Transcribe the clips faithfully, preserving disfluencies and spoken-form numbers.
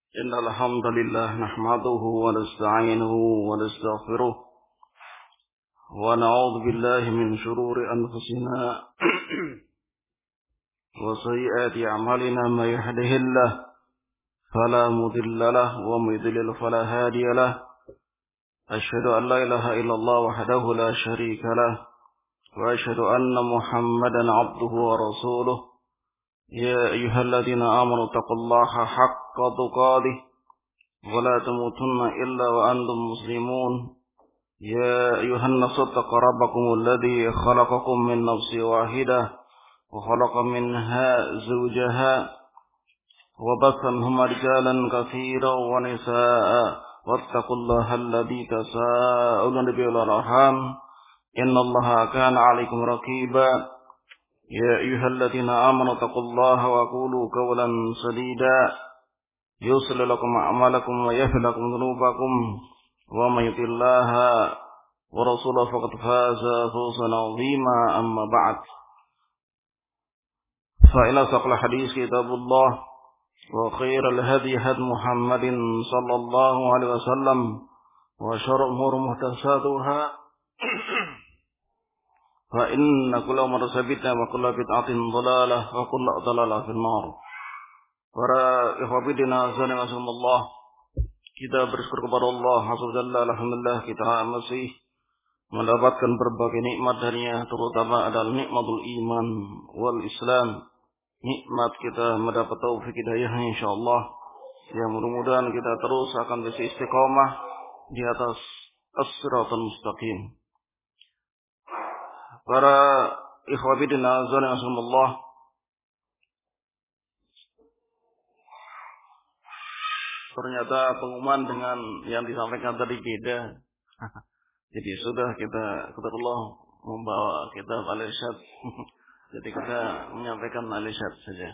إن الحمد لله نحمده ونستعينه ونستغفره ونعوذ بالله من شرور أنفسنا وسيئات أعمالنا ما يهده الله فلا مضل له ومن يضلل فلا هادي له أشهد أن لا إله إلا الله وحده لا شريك له وأشهد أن محمدا عبده ورسوله يا أيها الذين آمنوا اتقوا الله حق تقاته ولا تموتن إلا وأنتم مسلمون يا أيها الناس اتقوا ربكم الذي خلقكم من نفس واحدة وخلق منها زوجها وبث منهما رجالا كثيرا ونساء واتقوا الله الذي تساءلون به والأرحام إن الله كان عليكم رقيبا يا أيها الذين آمنوا اتقوا الله وقولوا قولا سديدا يصلح لكم أعمالكم ويغفر لكم ذنوبكم ومن يطع الله ورسوله فقد فاز فوزا عظيما أما بعد فإن أصدق الحديث كتاب الله وخير الهدي هدي محمد صلى الله عليه وسلم وشر الأمور محدثاتها فإن كل محدثة بدعة وكل بدعة ضلالة وكل ضلالة في النار. Para ikhwafidina azanillah, kita bersyukur kepada Allah Subhanahu alhamdulillah kita masih mendapatkan berbagai nikmat darinya, terutama adalah nikmatul iman wal Islam. Nikmat kita mendapat taufik hidayah insyaallah. Yang mudah-mudahan kita terus akan bisa istiqamah di atas as-siratal mustaqim. Para ikhwafidina azanillah, ternyata pengumuman dengan yang disampaikan tadi beda. Jadi sudah kita kebetulan membawa kitab al-irsyad. Jadi kita menyampaikan al-irsyad saja.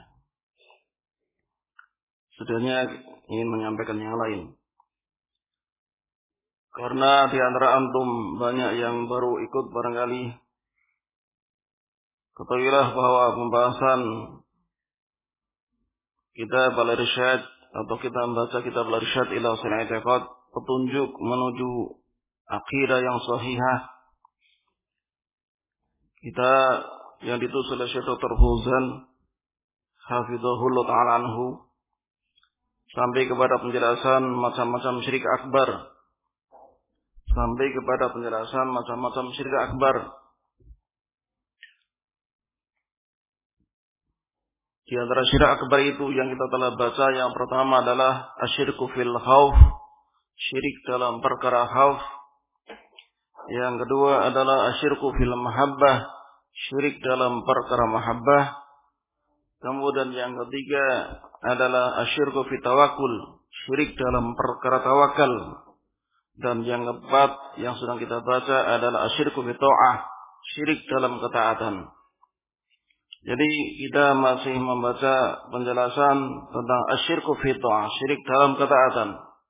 Sudahnya ingin menyampaikan yang lain. Karena di antara antum banyak yang baru ikut barangkali. Ketahuilah bahwa pembahasan kitab al-irsyad atau kita membaca kitab al-irsyad ila usul i'tiqad, petunjuk menuju akidah yang sahihah, kita yang ditulis oleh Syekh Doktor Fauzan hafizahullah ta'ala anhu, sampai kepada penjelasan macam-macam syirik akbar, sampai kepada penjelasan macam-macam syirik akbar. Di antara syirik akbar itu yang kita telah baca, yang pertama adalah asyirku fil khauf, syirik dalam perkara khauf. Yang kedua adalah asyirku fil mahabbah, syirik dalam perkara mahabbah. Kemudian yang ketiga adalah asyirku fit tawakkul, syirik dalam perkara tawakal. Dan yang keempat yang sedang kita baca adalah asyirku fit ta'ah, syirik dalam ketaatan. Jadi kita masih membaca penjelasan tentang asyirku fi ta'ah, syirik dalam ketaatan.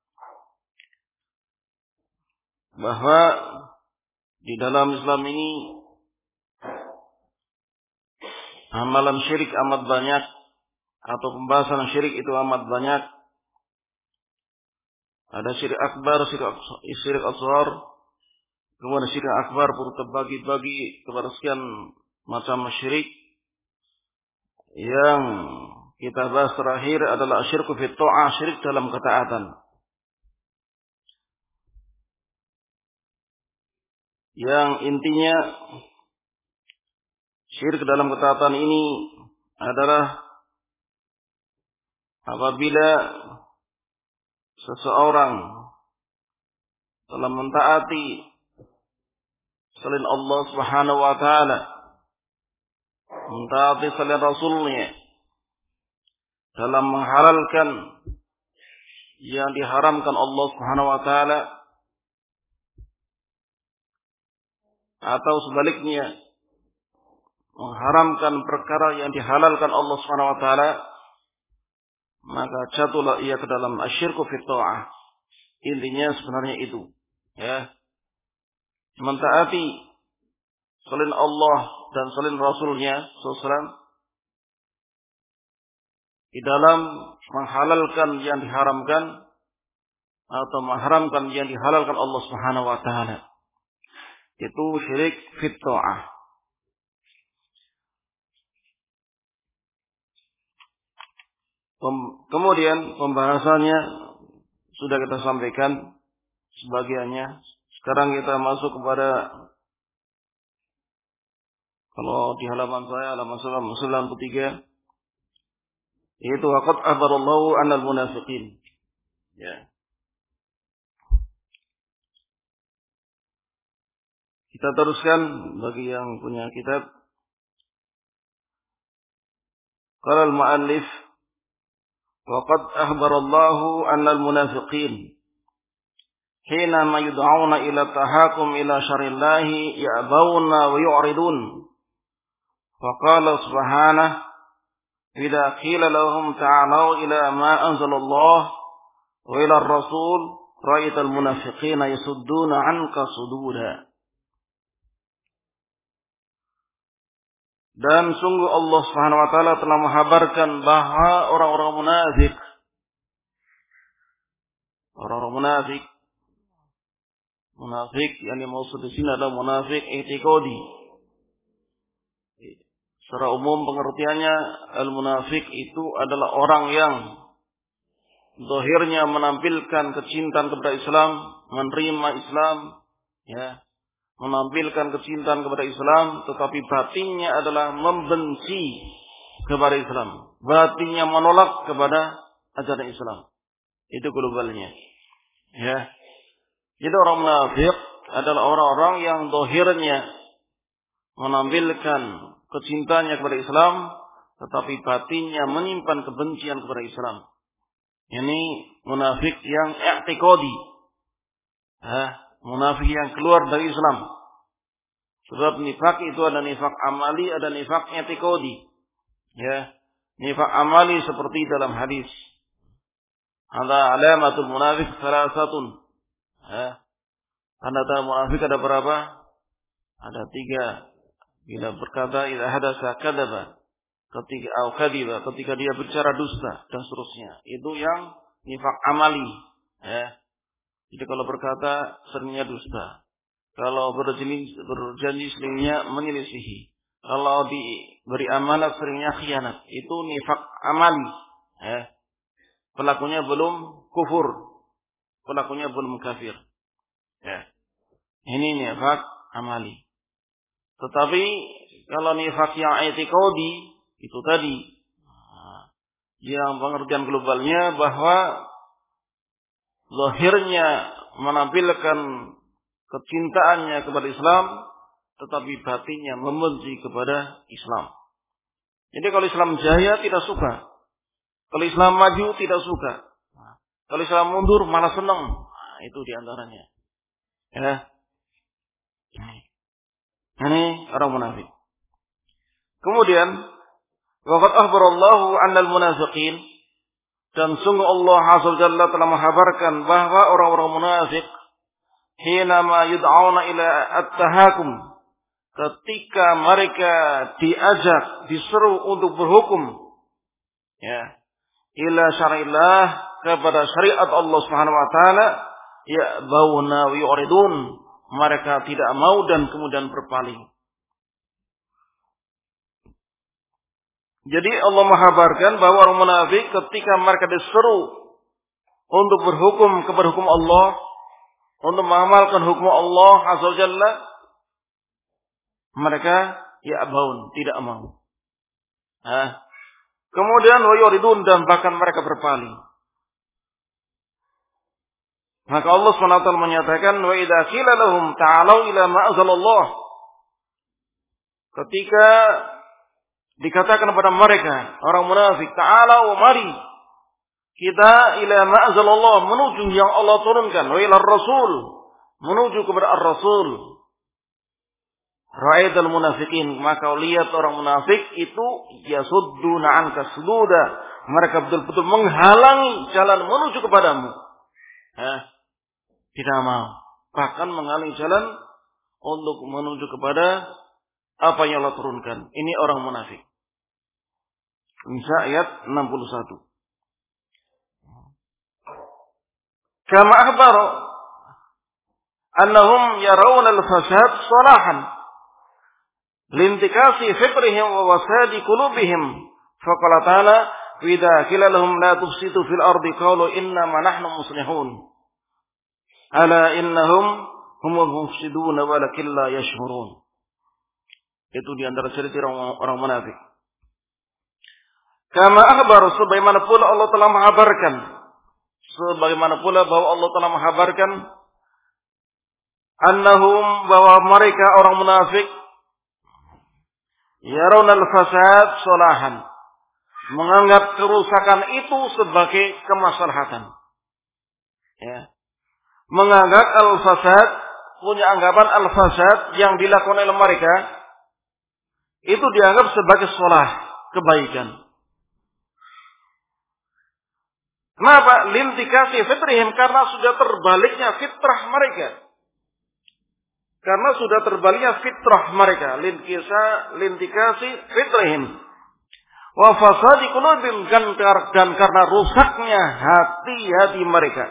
Bahwa di dalam Islam ini amalan syirik amat banyak, atau pembahasan syirik itu amat banyak. Ada syirik akbar, syirik, syirik asghar, kemudian syirik akbar pun terbagi-bagi kepada sekian macam syirik. Yang kita bahas terakhir adalah asyirku fit ta'ah, syirik dalam ketaatan. Yang intinya syirik dalam ketaatan ini adalah apabila seseorang telah mentaati selain Allah Subhanahu wa taala, mentaati selain Rasulnya dalam menghalalkan yang diharamkan Allah Subhanahu wa taala, atau sebaliknya mengharamkan perkara yang dihalalkan Allah Subhanahu wa taala, maka jatuhlah ia ke dalam asyirku fit ta'ah. Intinya sebenarnya itu, ya. Mentaati selain Allah dan selain Rasulnya sallallahu alaihi wasallam, di dalam menghalalkan yang diharamkan atau mengharamkan yang dihalalkan Allah Subhanahu wa taala. Itu syirik fit ta'ah. Kemudian pembahasannya sudah kita sampaikan sebagiannya. Sekarang kita masuk kepada, kalau di halaman saya halaman sembilan puluh tiga, yaitu waqad akhbarallahu anal munafiqin. Ya. Kita teruskan bagi yang punya kitab. Qala al-mu'allif waqad akhbarallahu anal munafiqin hina ma yud'auna ila tahakum ila syarillahi ya'bawna wa yu'ridun. Wa qala subhanahu idza qila lahum ta'alu ila ma anzalallah wa ila ar-rasul ra'aital munafiqina yasudduna 'anka sududa. Dan sungguh Allah Subhanahu wa taala telah menghabarkan bahwa orang-orang munafik orang-orang munafik munafik yang dimaksud di sini adalah munafik i'tiqadi. Secara umum pengertiannya al-munafik itu adalah orang yang zahirnya menampilkan kecintaan kepada Islam, menerima Islam, ya, menampilkan kecintaan kepada Islam, tetapi batinnya adalah membenci kepada Islam. Batinnya menolak kepada ajaran Islam. Itu globalnya. Ya. Jadi orang munafik adalah orang-orang yang zahirnya menampilkan kecintaannya kepada Islam, tetapi batinnya menyimpan kebencian kepada Islam. Ini munafik yang i'tiqadi. Hah? Munafik yang keluar dari Islam. Sebab nifak itu ada nifak amali, ada nifak i'tiqadi. Ya, nifak amali seperti dalam hadis. Ada alamatul munafik salasatun. Ya. Tanda-tanda munafik ada berapa? Ada tiga. Bila berkata idza hadasa kadzaba, ketika au kadiba, ketika dia bicara dusta dan seterusnya. Itu yang nifak amali. Ya. Jadi kalau berkata seringnya dusta. Kalau berjanji, berjanji seringnya menyelisihi. Kalau diberi amanat seringnya khianat. Itu nifak amali. Ya. Pelakunya belum kufur. Pelakunya belum kafir. Ya. Ini nifak amali. Tetapi kalau nifak yang i'tiqadi itu tadi, yang pengertian globalnya bahwa zahirnya menampilkan kecintaannya kepada Islam, tetapi batinnya membenci kepada Islam. Jadi kalau Islam jaya tidak suka, kalau Islam maju tidak suka, kalau Islam mundur malah senang. Nah, itu diantaranya. Ya, ini orang munafik. Kemudian, waqad akhbarallahu 'anal munafiqin, dan sungguh Allah Azza wa Jalla telah menghabarkan bahwa orang-orang munafik hina ma yud'auna ila at-tahakum, ketika mereka diajak, diseru untuk berhukum, ya, ila syari'illah, kepada syariat Allah Subhanahu wa taala, ya bauna wa yuridun, mereka tidak mau dan kemudian berpaling. Jadi Allah menghabarkan bahwa orang munafik ketika mereka diseru untuk berhukum kepada hukum Allah, untuk mengamalkan hukum Allah Azza wa Jalla, mereka ya abaun, tidak mau. Nah, kemudian wa yuridun, dan bahkan mereka berpaling. Maka Allah subhanahu wa taala menyatakan wa idza qila lahum ta'alu ila ma anzalallah, ketika dikatakan kepada mereka orang munafik, ta'alu, mari kita ila ma anzalallah, menuju yang Allah turunkan, wa ila rasul, menuju kepada ar-rasul, ra'aital munafiqin, maka lihat orang munafik itu yasudduna anka sududa, mereka betul-betul menghalangi jalan menuju kepadamu. Hah? Tidak mau, bahkan menghalangi jalan untuk menuju kepada apa yang Allah turunkan. Ini orang munafik. Nisa ayat enam puluh satu. Kama akhbaru annahum yarawna al-fasad salahan lintikasi fitrihim wa wasadi qulubihim. Faqala ta'ala wa idza qila lahum la tufsidu fil ardi qalu innama nahnu muslihun. Ala innahum humul mufsidun walakin la yash'urun. Itu di antara cerita orang, orang munafik. Kama akhbar, sebagaimana pula Allah telah menghabarkan, sebagaimana pula bahwa Allah telah menghabarkan annahum, bahwa mereka orang munafik yarawna al-fasad salahan, menganggap kerusakan itu sebagai kemaslahatan. Ya. Menganggap al-fasad, punya anggapan al-fasad yang dilakukan oleh mereka itu dianggap sebagai salah, kebaikan. Kenapa? Lintikasi fitrihim, karena sudah terbaliknya fitrah mereka. Karena sudah terbaliknya fitrah mereka. Linkisa, lintikasi fitrihim. Wa fasadi qulubihim, dan karena rusaknya hati-hati mereka.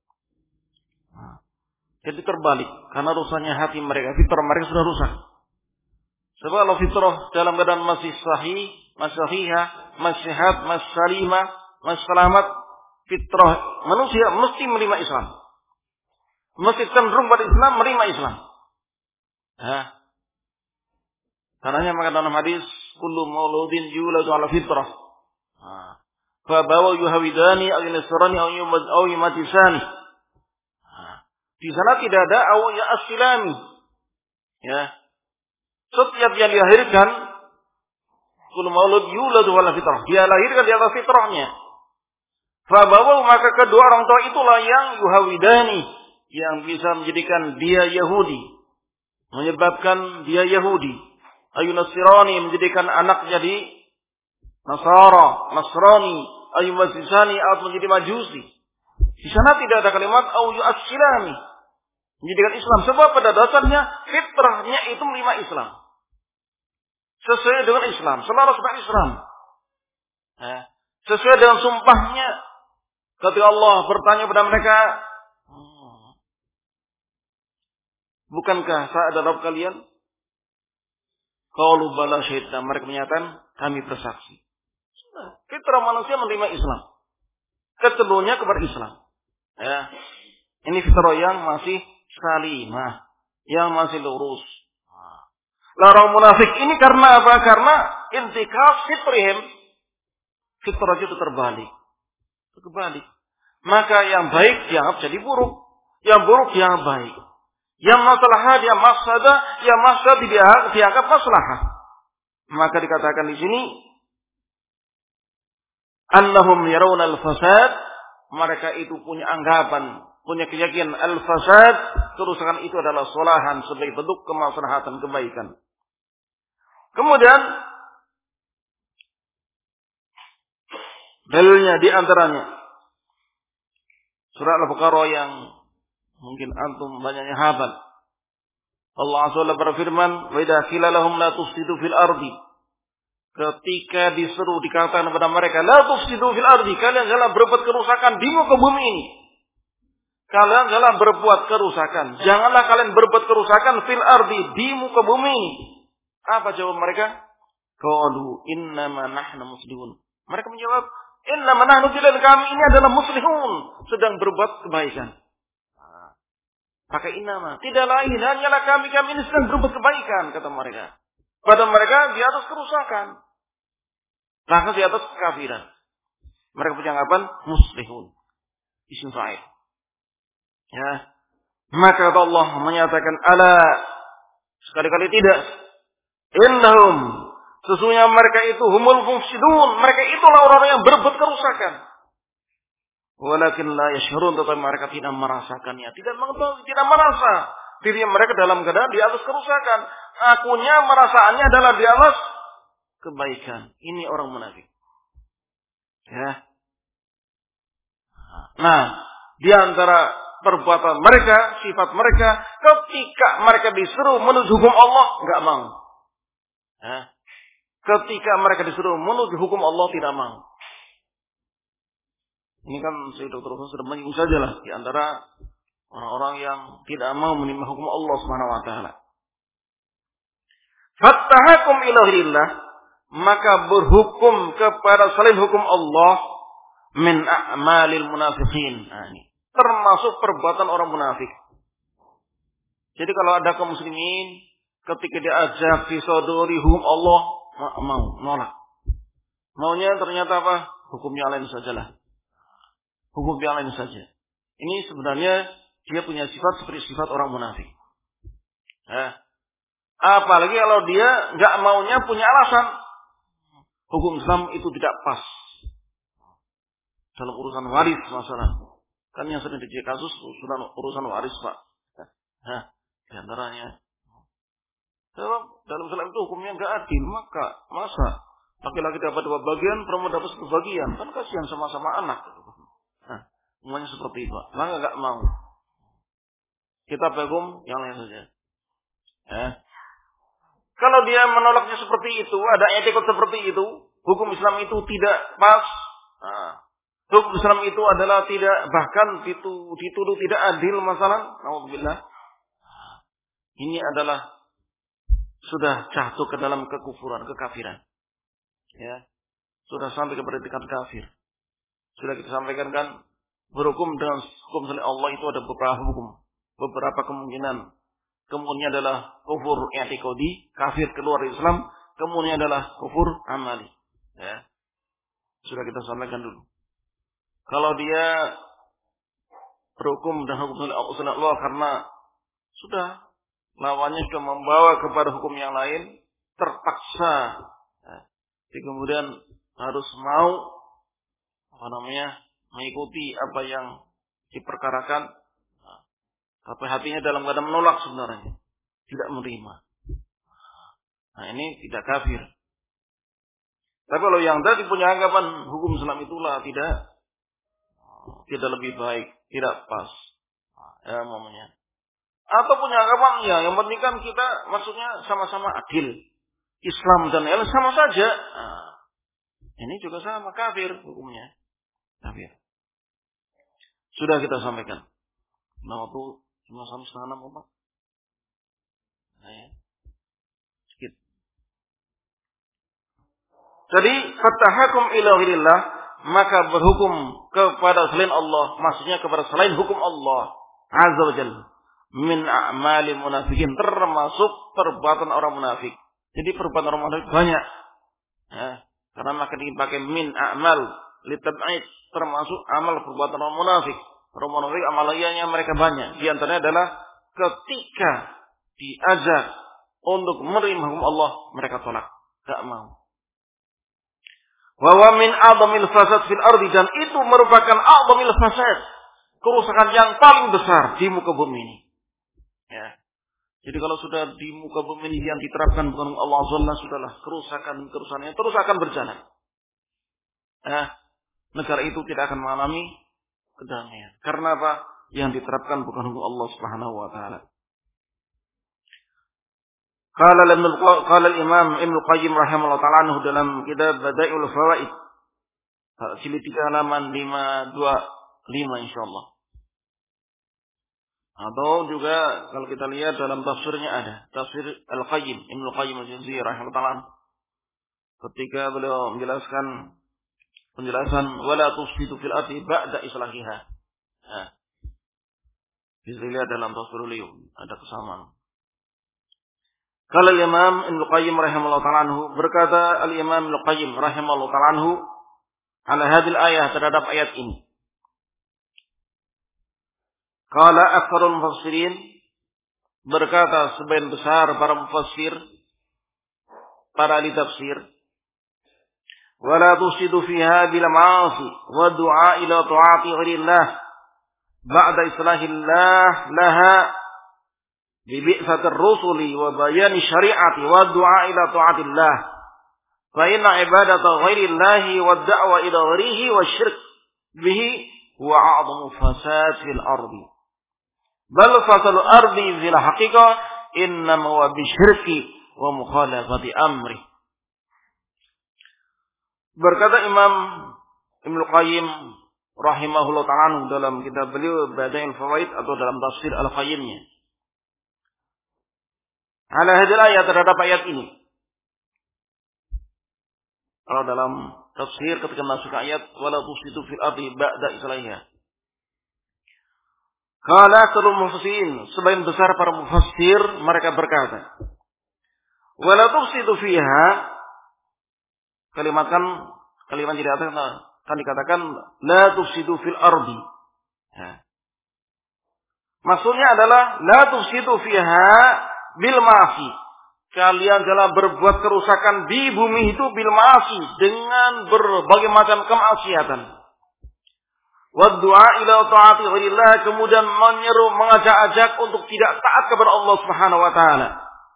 Jadi terbalik, karena rusaknya hati mereka, fitrah mereka sudah rusak. Sebab kalau fitrah dalam keadaan masih sahih, masih sahihah, masih sehat, masih salimah, masih selamat, fitrah manusia mesti menerima Islam. Mesti cenderung pada Islam, menerima Islam. Ya. Karenanya maka dalam hadis, kullu mauludin yuladu ala fitrah. Fa bawa yuhawidani aw yunasrani aw yumatisani. Di sana tidak ada aw ya asilami. Ya. Setiap yang dilahirkan, kullu maulud yuladu ala fitrah. Dia lahirkan di atas fitrahnya. Fa bawa, maka kedua orang tua itulah yang yuhawidani, yang bisa menjadikan dia Yahudi, menyebabkan dia Yahudi. Ayunasirani, menjadikan anak jadi Nasara, Nasrani. Ayumasisani, atau menjadi Majusi. Di sana tidak ada kalimat au yu'assilami, menjadikan Islam. Sebab pada dasarnya fitrahnya itu menerima Islam, sesuai dengan Islam, selaras dengan Islam. Eh, sesuai dengan sumpahnya. Ketika Allah bertanya kepada mereka, bukankah saya ada Rabb kalian? Qalu bala syahidna, mereka menyatakan kami bersaksi. Fitrah manusia menerima Islam, kecenderungannya kepada Islam. Ya. Ini fitrah yang masih salimah, yang masih lurus. Larang munafik ini karena apa? Karena intikaf fitrihim, fitrah itu terbalik. Kebalik. Maka yang baik dianggap jadi buruk, yang buruk dianggap baik. Yang maslahah dia mafsadah, yang mafsadah dianggap dianggap maslahah. Maka dikatakan di sini annahum yarawna al-fasad, mereka itu punya anggapan, punya keyakinan al-fasad, kerusakan itu adalah salahan sebagai bentuk kemaslahatan, kebaikan. Kemudian dalilnya di antaranya surah Al-Baqarah yang mungkin antum banyaknya hafal. Allah Azza wa Jalla berfirman, "Wa idza qila lahum la tufsidu fil ardi." Ketika diseru, dikatakan kepada mereka, "La tufsidu fil ardi," kalian janganlah berbuat kerusakan di muka bumi ini. Kalian janganlah berbuat kerusakan. Janganlah kalian berbuat kerusakan fil ardi, di muka bumi ini. Apa jawab mereka? Qalu innama nahnu muslihun. Mereka menjawab, innama nahnu, tidak kami ini adalah muslihun, sedang berbuat kebaikan. Pakai innama, tidak lain, hanyalah kami kami ini sedang berbuat kebaikan, kata mereka. Pada mereka di atas kerusakan, bahkan di atas kekafiran. Mereka punya anggapan muslihun, isim fa'il. Ya, maka Allah menyatakan ala, sekali-kali tidak. Innahum, sesungguhnya mereka itu humul mufsidun, mereka itulah orang-orang yang berbuat kerusakan. Walakin la yashurun, tetapi mereka tidak merasakannya, tidak mengetahui, tidak merasa diri mereka dalam keadaan di atas kerusakan. Akunya merasaannya adalah di atas kebaikan. Ini orang munafik. Ya. Nah, di antara perbuatan mereka, sifat mereka, ketika mereka disuruh menuju hukum Allah, enggak mau. Ya. ketika mereka disuruh menuju hukum Allah tidak mau. Ini kan Syekh Doktor Utsman sudah menyinggung sajalah di antara orang-orang yang tidak mau menerima hukum Allah Subhanahu wa taala. Fattahakum ila ghairillah, maka berhukum kepada selain hukum Allah min a'malil munafiqin. Nah, ini termasuk perbuatan orang munafik. Jadi kalau ada kaum muslimin ketika diajak disodori hukum Allah, mau, nolak. Maunya ternyata apa? Hukum yang lain sajalah. Hukum yang lain saja. Ini sebenarnya dia punya sifat seperti sifat orang munafik. Eh, apalagi kalau dia nggak maunya punya alasan. Hukum Islam itu tidak pas dalam urusan waris masalah. Kan yang sering terjadi kasus urusan urusan waris, Pak. Nah, di antaranya dalam dalam Islam itu hukumnya nggak adil, maka masa laki-laki dapat dua bagian, perempuan dapat satu bagian, kan kasihan sama-sama anak. Nah, semuanya seperti itu, maka nggak mau. Kita hukum yang lain saja. Eh. Kalau dia menolaknya seperti itu, ada etikot seperti itu, hukum Islam itu tidak pas. Nah, hukum Islam itu adalah tidak, bahkan dituduh, dituduh tidak adil masalah. Alhamdulillah. Ini adalah sudah jatuh ke dalam kekufuran, kekafiran. Ya, sudah sampai kepada tingkat kafir. Sudah kita sampaikan kan, berhukum dengan hukum selain Allah itu ada beberapa hukum, beberapa kemungkinan. Kemudian adalah kufur i'tiqadi, kafir keluar dari Islam. Kemudian adalah kufur amali. Ya, sudah kita sampaikan dulu. Kalau dia berhukum dan hukum selain Allah karena sudah lawannya sudah membawa kepada hukum yang lain, terpaksa. Ya, jadi kemudian harus mau apa namanya mengikuti apa yang diperkarakan. Tapi hatinya dalam keadaan menolak sebenarnya. Tidak menerima. Nah, ini tidak kafir. Tapi kalau yang tadi punya anggapan hukum Islam itulah tidak tidak lebih baik, tidak pas. Ya, namanya. Atau punya anggapan ya, yang penting kan kita maksudnya sama-sama adil. Islam dan Islam sama saja. Nah, ini juga sama kafir hukumnya. Kafir. Sudah kita sampaikan. Nah, waktu cuma sama setengah enam apa? Nah, ya. Sedikit. Jadi, fattahakum ila ghairillah, maka berhukum kepada selain Allah, maksudnya kepada selain hukum Allah Azza wa Jalla, min a'mali munafikin, termasuk perbuatan orang munafik. Jadi perbuatan orang munafik banyak. Ya, karena maka dipakai min a'mal litab'id, termasuk amal perbuatan orang munafik. Orang munafik amaliyahnya mereka banyak. Di antaranya adalah ketika diajak untuk menerima hukum Allah, mereka tolak, tidak mau. Wa wa min a'dhamil fasad fil ardi, dan itu merupakan a'dhamil fasad, kerusakan yang paling besar di muka bumi ini. Ya. Jadi kalau sudah di muka bumi ini yang diterapkan bukan Allah Azza, sudahlah kerusakan-kerusakannya terus akan berjalan. Ya. Negara itu tidak akan mengalami kedamaian. Karena apa? Yang diterapkan bukan hukum Allah Subhanahu wa taala. Qala al-Imam Ibnu Qayyim rahimahullah taala anhu dalam kitab Bada'iul Fawaid, jilid tiga halaman lima dua lima insyaallah. Atau juga kalau kita lihat dalam tafsirnya ada tafsir Al-Qayyim, Ibnu Qayyim al-Jauziyah rahimahullah taala, ketika beliau menjelaskan penjelasan wala tusfitu fil ardi ba'da islahiha. Nah, bisa dilihat dalam tafsir beliau ada kesamaan. Kalau Imam Ibnu Qayyim rahimahullah taala anhu, berkata al-Imam Ibnu Qayyim rahimahullah taala anhu ala hadil ayat, terhadap ayat ini. Qala aktsarul mufassirin, berkata sebagian besar para mufassir, para ahli tafsir, wala tusidu fiha bil ma'asi wa du'a ila ta'ati ghairillah ba'da islahillah laha bi bi'satir rusuli wa bayani syari'ati wa du'a ila ta'atillah fa inna ibadata ghairillahi wa da'wa ila ghairihi wa syirk bihi huwa a'dhamu fasad fil ardi bal fasadul ardi fil haqiqah innama huwa bisyirki wa mukhalafati amri. Berkata Imam Ibnu Qayyim rahimahullah ta'ala dalam kitab beliau Badail Fawaid atau dalam tafsir Al-Qayyimnya, ala hadil ayat, terhadap ayat ini. Kalau dalam tafsir ketika masuk ayat wala tusitu fil ardi ba'da islahiha. Qala kullu mufassirin, sebagian besar para mufassir mereka berkata, wala tusitu fiha, kalimat kan kalimat tidak atas kan dikatakan la tusitu fil ardi. Ya. Maksudnya adalah la tusitu fiha bil ma'asi. Kalian jangan berbuat kerusakan di bumi itu bil ma'asi, dengan berbagai macam kemaksiatan. Wa du'a ila ta'ati ghairillah, kemudian menyeru mengajak-ajak untuk tidak taat kepada Allah Subhanahu wa taala.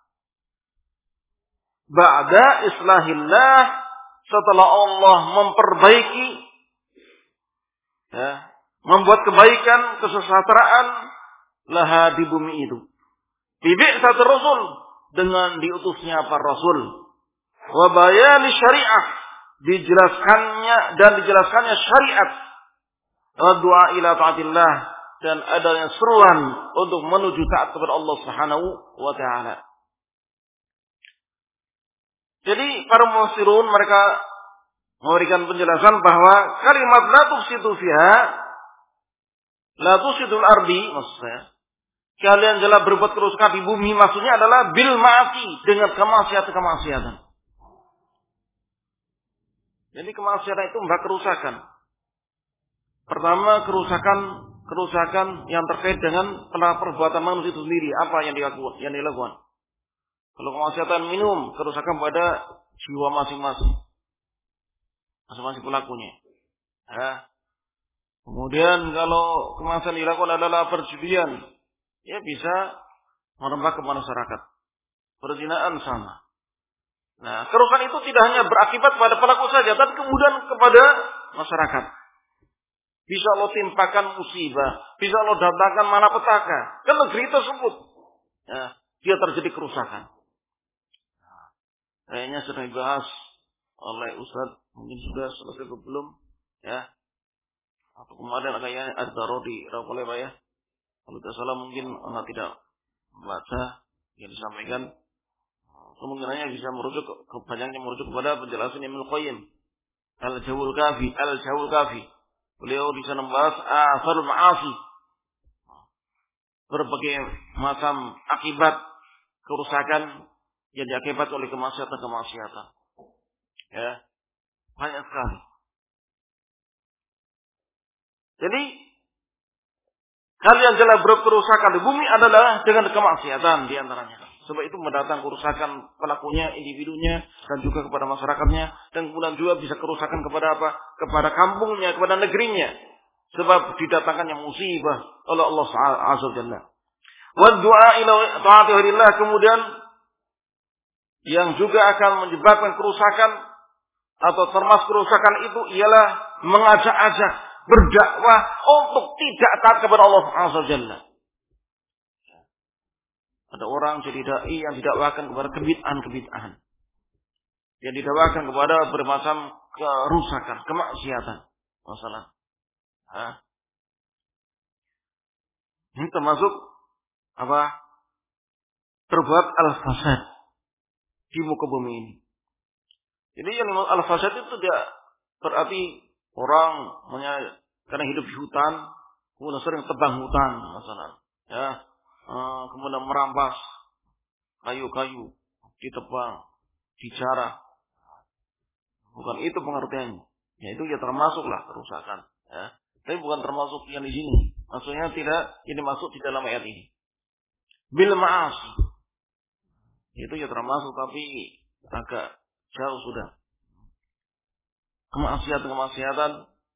Ba'da islahillah, setelah Allah memperbaiki, ya, membuat kebaikan, kesejahteraan laha di bumi itu. Bibi satu rasul, dengan diutusnya para rasul. Wa bayani syariah, dijelaskannya dan dijelaskannya syariat. Wa du'a ila taatillah, dan adanya seruan untuk menuju taat kepada Allah Subhanahu wa taala. Jadi para mufassirun mereka memberikan penjelasan bahwa kalimat la tufsidu fiha, la tufsidul ardi, maksudnya kalian jangan berbuat kerusakan di bumi, maksudnya adalah bil ma'asi, dengan kemaksiatan-kemaksiatan. Jadi kemaksiatan itu membawa kerusakan. Pertama, kerusakan kerusakan yang terkait dengan perbuatan manusia itu sendiri, apa yang dilakukan, yang dilakukan. Kalau kemaksiatan minum, kerusakan pada jiwa masing-masing, masing-masing pelakunya. Ya. Kemudian kalau kemaksiatan dilakukan adalah perjudian, ya bisa merembak ke masyarakat. Perzinaan sama. Nah, kerusakan itu tidak hanya berakibat pada pelaku saja, tapi kemudian kepada masyarakat. Bisa Allah timpakan musibah, bisa Allah datangkan malapetaka ke negeri tersebut. Ya, dia terjadi kerusakan. Nah, kayaknya sudah dibahas oleh Ustaz, mungkin sudah selesai atau belum? Ya. Atau kemarin kayaknya ada Rodi Rapole Pak ya. Kalau tidak salah mungkin anak tidak membaca yang disampaikan, kemungkinannya bisa merujuk ke banyaknya merujuk kepada penjelasan Ibnu Qayyim Al-Jawul Kafi, Al-Jawul Kafi. Beliau di sana membahas asarul ma'asi, berbagai macam akibat kerusakan yang diakibat oleh kemaksiatan-kemaksiatan. Ya, banyak sekali. Jadi kalian telah berkerusakan di bumi adalah dengan kemaksiatan di antaranya. Sebab itu mendatang kerusakan pelakunya, individunya, dan juga kepada masyarakatnya. Dan kemudian juga bisa kerusakan kepada apa? Kepada kampungnya, kepada negerinya. Sebab didatangkannya musibah oleh Allah Azza wa Jalla. Wa du'a ila ta'ati ghairillah, kemudian yang juga akan menyebabkan kerusakan atau termasuk kerusakan itu ialah mengajak-ajak, berdakwah untuk tidak taat kepada Allah Azza wa Jalla. Ada orang jadi dai yang didakwakan kepada kebid'ahan-kebid'ahan, yang didakwakan kepada bermacam kerusakan, kemaksiatan. Masalah. Hah? Ini termasuk apa? Terbuat al-fasad di muka bumi ini. Jadi yang al-fasad itu tidak berarti orang punya karena hidup di hutan, kemudian sering tebang hutan, masalah. Ya. Uh, kemudian merampas kayu-kayu, ditebang, dijarah. Bukan itu pengertiannya. Ya itu ya termasuklah kerusakan. Ya. Tapi bukan termasuk yang di sini. Maksudnya tidak ini masuk di dalam ayat ini. Bil ma'asi. Itu ya termasuk tapi agak jauh sudah. Kemaksiatan-kemaksiatan.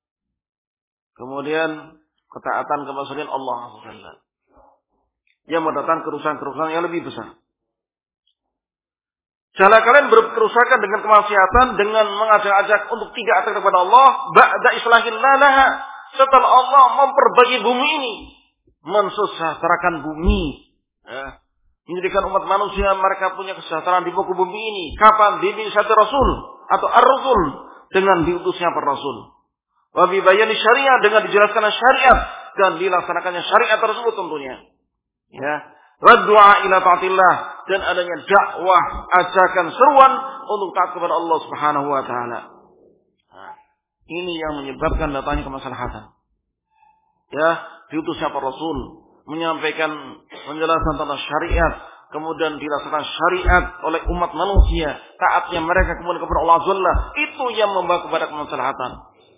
Kemudian ketaatan kepada Allah Subhanahu wa taala, yang mendatangkan kerusakan-kerusakan yang lebih besar. Janganlah kalian berkerusakan dengan kemaksiatan, dengan mengajak-ajak untuk tidak taat kepada Allah, ba'da islahillah laha, setelah Allah memperbaiki bumi ini, mensejahterakan bumi, ya, menjadikan umat manusia mereka punya kesejahteraan di muka bumi ini. Kapan? Di satu Rasul atau Ar-Rasul, dengan diutusnya para rasul. Wa bi bayani syariat, dengan dijelaskan syariat dan dilaksanakannya syariat tersebut tentunya. Ya, raddu'a ila taatillah, dan adanya dakwah, ajakan, seruan untuk taat kepada Allah Subhanahu wa taala. Nah, ini yang menyebabkan datangnya kemaslahatan. Ya, diutusnya para rasul menyampaikan, menjelaskan tentang syariat, kemudian dilaksanakan syariat oleh umat manusia, taatnya mereka kemudian kepada Allah Jalla, itu yang membawa kepada kemaslahatan.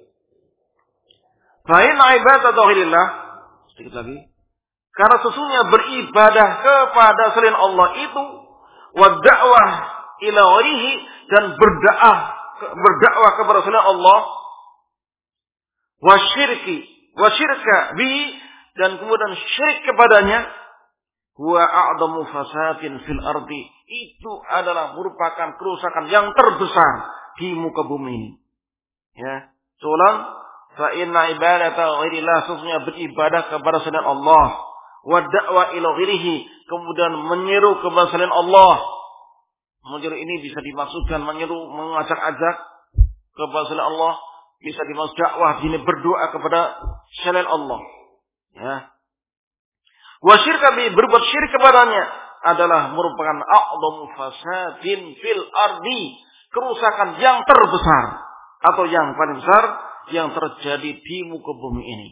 Fa inna ibadatu ghairillah, sedikit lagi, karena sesungguhnya beribadah kepada selain Allah itu wa da'wah ila ghairihi, dan berdakwah berdakwah kepada selain Allah, wa syirki wa syirka bi, dan kemudian syirik kepadanya, huwa a'damu fasadin fil ardi, itu adalah merupakan kerusakan yang terbesar di muka bumi ini. Ya, seorang fa inna ibadata ghairillah, sesungguhnya beribadah kepada selain Allah, wa da'wa ila ghairihi, kemudian menyeru kepada selain Allah. Menyeru ini bisa dimaksudkan menyeru, mengajak-ajak kepada selain Allah, bisa dimaksud dakwah, ini berdoa kepada selain Allah. Ya. Wa syirka bi, berbuat syirik kepadanya adalah merupakan a'dhamu fasadin fil ardi, kerusakan yang terbesar atau yang paling besar yang terjadi di muka bumi ini.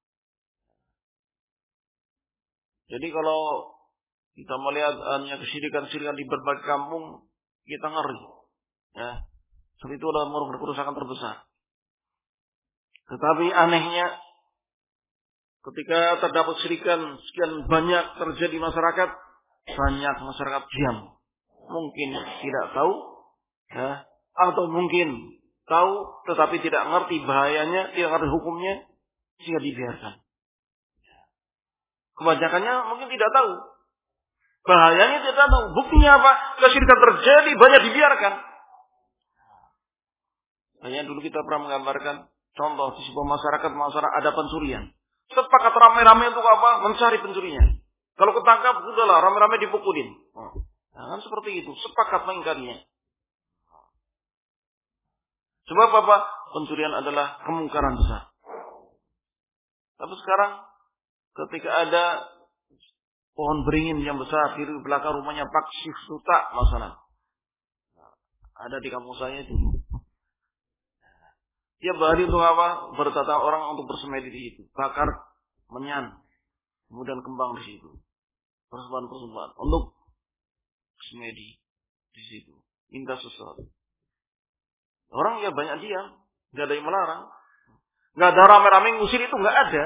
Jadi kalau kita melihat hanya kesyirikan-syirikan di berbagai kampung, kita ngeri. Ya, sebab itu adalah merupakan kerusakan terbesar. Tetapi anehnya, ketika terdapat syirikan sekian banyak terjadi di masyarakat, banyak masyarakat diam. Mungkin tidak tahu, ya, atau mungkin tahu tetapi tidak ngerti bahayanya, tidak ngerti hukumnya, sehingga dibiarkan. Kebanyakannya mungkin tidak tahu bahayanya, tidak tahu buktinya apa, kesyirikan terjadi banyak dibiarkan. Banyak dulu kita pernah menggambarkan contoh di sebuah masyarakat, masyarakat ada pencurian. Sepakat ramai-ramai untuk apa? Mencari pencurinya. Kalau ketangkap, udahlah ramai-ramai dipukulin. Nah, kan seperti itu. Sepakat mengingkarinya. Sebab apa? Pencurian adalah kemungkaran besar. Tapi sekarang, ketika ada pohon beringin yang besar di belakang rumahnya Pak Syif Suta, masalah. Ada di kampung saya itu. Tiap hari untuk apa? Bertata orang untuk bersemedi di situ. Bakar menyan. Kemudian kembang di situ. Persembahan-persembahan. Untuk semedi di situ. Minta sesuatu. Orang ya banyak diam. Gak ada yang melarang. Gak ada rame-rame ngusir itu. Gak ada.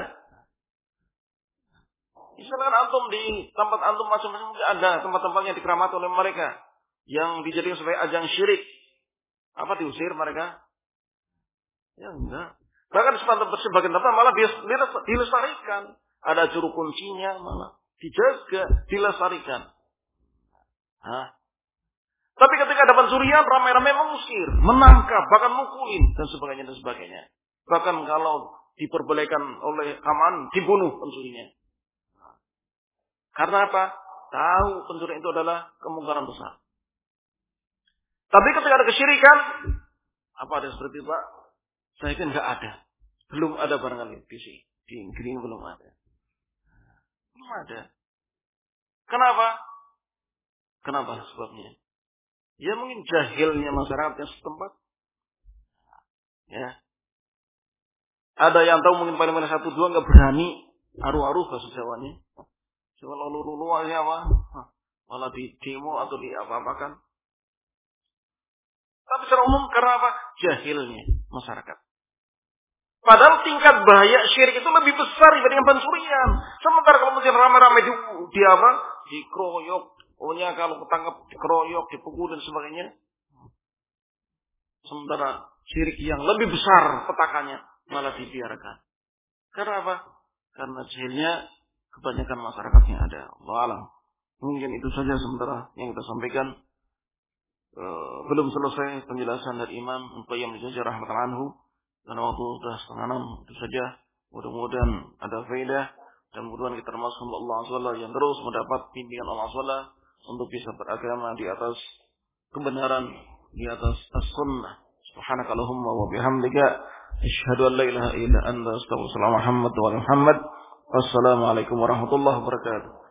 Misalkan antum di tempat antum masing-masing gak ada tempat-tempat yang dikeramati oleh mereka. Yang dijadikan sebagai ajang syirik. Apa diusir mereka? Ya enggak. Bahkan sebagian tempat malah dilestarikan. Ada juru kuncinya malah. Dijaga, dilestarikan. Hah? Tapi ketika ada pencurian, ramai-ramai mengusir, menangkap, bahkan mukulin, dan sebagainya, dan sebagainya. Bahkan kalau diperbolehkan oleh aman, dibunuh pencurinya. Karena apa? Tahu pencuri itu adalah kemungkaran besar. Tapi ketika ada kesyirikan, apa ada seperti itu, Pak? Saya kan nggak ada, belum ada barangkali di sini, di Green belum ada, belum ada. Kenapa? Kenapa sebabnya? Ya mungkin jahilnya masyarakat yang setempat. Ya, ada yang tahu mungkin paling paling satu dua nggak berani, aru-aru bahasa Jawanya. Kalau lulu-lulu aja apa? Malah di demo atau di apa-apakan. Tapi secara umum karena apa? Jahilnya masyarakat. Padahal tingkat bahaya syirik itu lebih besar dibanding pencurian. Sementara kalau mungkin ramai-ramai di, di apa? Dikeroyok. Pokoknya kalau ketangkap dikeroyok, dipukul dan sebagainya. Sementara syirik yang lebih besar petakannya malah dibiarkan. Karena apa? Karena jahilnya kebanyakan masyarakat yang ada. Allah alam. Mungkin itu saja sementara yang kita sampaikan. Uh, belum selesai penjelasan dari Imam Qayyim al-Jauziyah rahmatullahi anhu. Karena waktu sudah setengah enam, itu saja. Mudah-mudahan ada faedah dan mudah-mudahan kita termasuk Allah subhanahu wa taala yang terus mendapat bimbingan Allah subhanahu wa taala untuk bisa beragama di atas kebenaran, di atas as-sunnah. Subhanakallahumma wa bihamdika asyhadu an la ilaha illa anta astaghfiruka wa atubu ilaik. Wassalamualaikum warahmatullahi wabarakatuh.